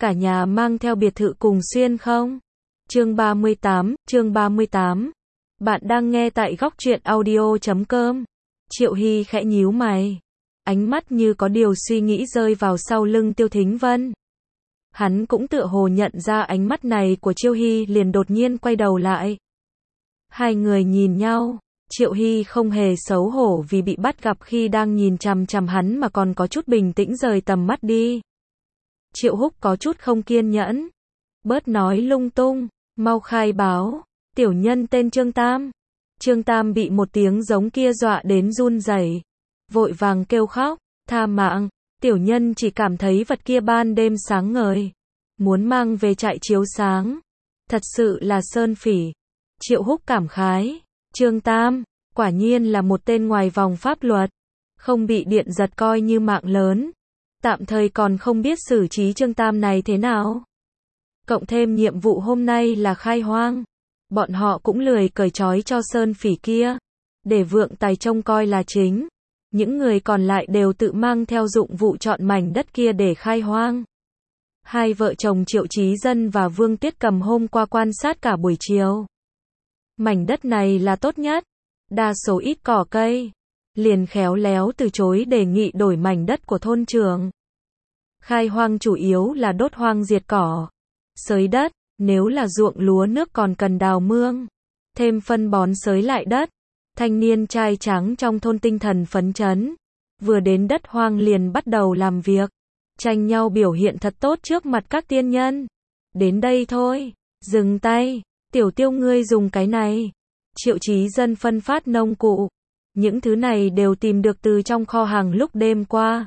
cả nhà mang theo biệt thự cùng xuyên không? Chương 38. Bạn đang nghe tại góc truyện audio.com. Triệu Hy khẽ nhíu mày. Ánh mắt như có điều suy nghĩ rơi vào sau lưng Tiêu Thính Vân. Hắn cũng tựa hồ nhận ra ánh mắt này của Triệu Hy liền đột nhiên quay đầu lại. Hai người nhìn nhau. Triệu Hy không hề xấu hổ vì bị bắt gặp khi đang nhìn chằm chằm hắn mà còn có chút bình tĩnh rời tầm mắt đi. Triệu Húc có chút không kiên nhẫn. Bớt nói lung tung, mau khai báo. Tiểu nhân tên Trương Tam. Trương Tam bị một tiếng giống kia dọa đến run rẩy, vội vàng kêu khóc, tha mạng, tiểu nhân chỉ cảm thấy vật kia ban đêm sáng ngời, muốn mang về trại chiếu sáng. Thật sự là sơn phỉ. Triệu Húc cảm khái, Trương Tam, quả nhiên là một tên ngoài vòng pháp luật, không bị điện giật coi như mạng lớn. Tạm thời còn không biết xử trí Trương Tam này thế nào. Cộng thêm nhiệm vụ hôm nay là khai hoang. Bọn họ cũng lười cởi trói cho sơn phỉ kia. Để Vượng Tài trông coi là chính. Những người còn lại đều tự mang theo dụng vụ chọn mảnh đất kia để khai hoang. Hai vợ chồng Triệu Chí Dân và Vương Tiết Cầm hôm qua quan sát cả buổi chiều. Mảnh đất này là tốt nhất. Đa số ít cỏ cây. Liền khéo léo từ chối đề nghị đổi mảnh đất của thôn trưởng. Khai hoang chủ yếu là đốt hoang diệt cỏ, xới đất, nếu là ruộng lúa nước còn cần đào mương, thêm phân bón xới lại đất. Thanh niên trai tráng trong thôn tinh thần phấn chấn, vừa đến đất hoang liền bắt đầu làm việc, tranh nhau biểu hiện thật tốt trước mặt các tiên nhân. Đến đây thôi, dừng tay, Tiểu Tiêu ngươi dùng cái này. Triệu Chí Dân phân phát nông cụ. Những thứ này đều tìm được từ trong kho hàng lúc đêm qua.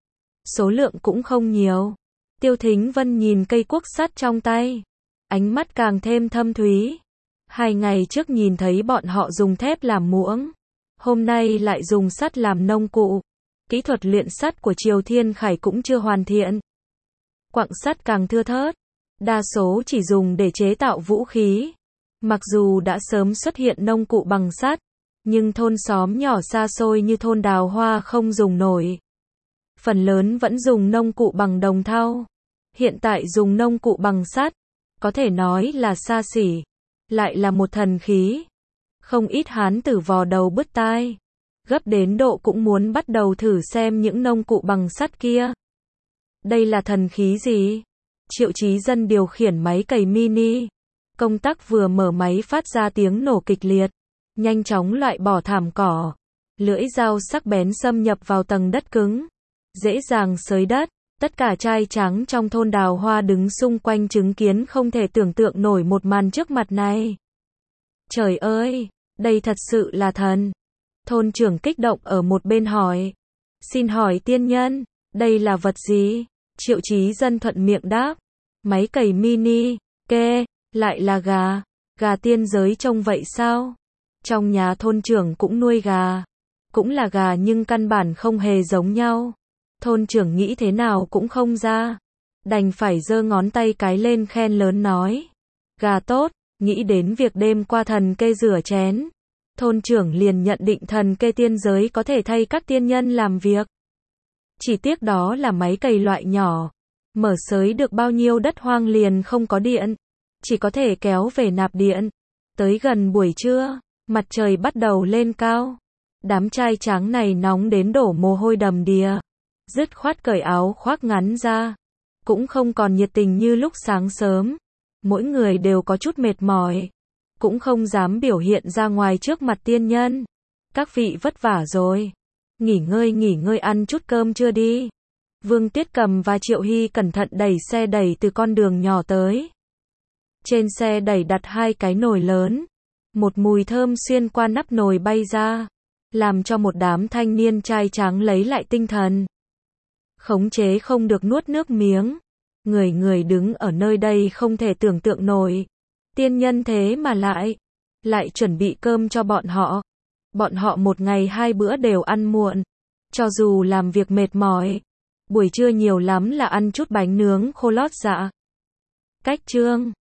Số lượng cũng không nhiều. Tiêu Thính Vân nhìn cây cuốc sắt trong tay, ánh mắt càng thêm thâm thúy. 2 ngày trước nhìn thấy bọn họ dùng thép làm muỗng, hôm nay lại dùng sắt làm nông cụ. Kỹ thuật luyện sắt của Triều Thiên Khải cũng chưa hoàn thiện. Quặng sắt càng thưa thớt, đa số chỉ dùng để chế tạo vũ khí. Mặc dù đã sớm xuất hiện nông cụ bằng sắt, nhưng thôn xóm nhỏ xa xôi như thôn Đào Hoa không dùng nổi. Phần lớn vẫn dùng nông cụ bằng đồng thau. Hiện tại dùng nông cụ bằng sắt, có thể nói là xa xỉ, lại là một thần khí. Không ít hán tử vò đầu bứt tai, gấp đến độ cũng muốn bắt đầu thử xem những nông cụ bằng sắt kia. Đây là thần khí gì? Triệu Chí Dân điều khiển máy cày mini. Công tắc vừa mở máy phát ra tiếng nổ kịch liệt, nhanh chóng loại bỏ thảm cỏ. Lưỡi dao sắc bén xâm nhập vào tầng đất cứng, dễ dàng xới đất. Tất cả trai tráng trong thôn Đào Hoa đứng xung quanh chứng kiến không thể tưởng tượng nổi một màn trước mặt này. Trời ơi, đây thật sự là thần. Thôn trưởng kích động ở một bên hỏi. Xin hỏi tiên nhân, đây là vật gì? Triệu Chí Dân thuận miệng đáp. Máy cày mini, kê, lại là gà. Gà tiên giới trông vậy sao? Trong nhà thôn trưởng cũng nuôi gà. Cũng là gà nhưng căn bản không hề giống nhau. Thôn trưởng nghĩ thế nào cũng không ra, đành phải giơ ngón tay cái lên khen lớn nói. Gà tốt, nghĩ đến việc đêm qua thần kê rửa chén. Thôn trưởng liền nhận định thần kê tiên giới có thể thay các tiên nhân làm việc. Chỉ tiếc đó là máy cày loại nhỏ, mở xới được bao nhiêu đất hoang liền không có điện, chỉ có thể kéo về nạp điện. Tới gần buổi trưa, mặt trời bắt đầu lên cao. Đám trai tráng này nóng đến đổ mồ hôi đầm đìa. Dứt khoát cởi áo khoác ngắn ra, cũng không còn nhiệt tình như lúc sáng sớm. Mỗi người đều có chút mệt mỏi, cũng không dám biểu hiện ra ngoài trước mặt tiên nhân. Các vị vất vả rồi, nghỉ ngơi ăn chút cơm trưa đi. Vương Tiết Cầm và Triệu Hy cẩn thận đẩy xe đẩy từ con đường nhỏ tới. Trên xe đẩy đặt 2 cái nồi lớn, một mùi thơm xuyên qua nắp nồi bay ra, làm cho một đám thanh niên trai tráng lấy lại tinh thần. Khống chế không được nuốt nước miếng. Người đứng ở nơi đây không thể tưởng tượng nổi. Tiên nhân thế mà lại chuẩn bị cơm cho bọn họ. Bọn họ một ngày 2 bữa đều ăn muộn. Cho dù làm việc mệt mỏi, buổi trưa nhiều lắm là ăn chút bánh nướng khô lót dạ. Cách chương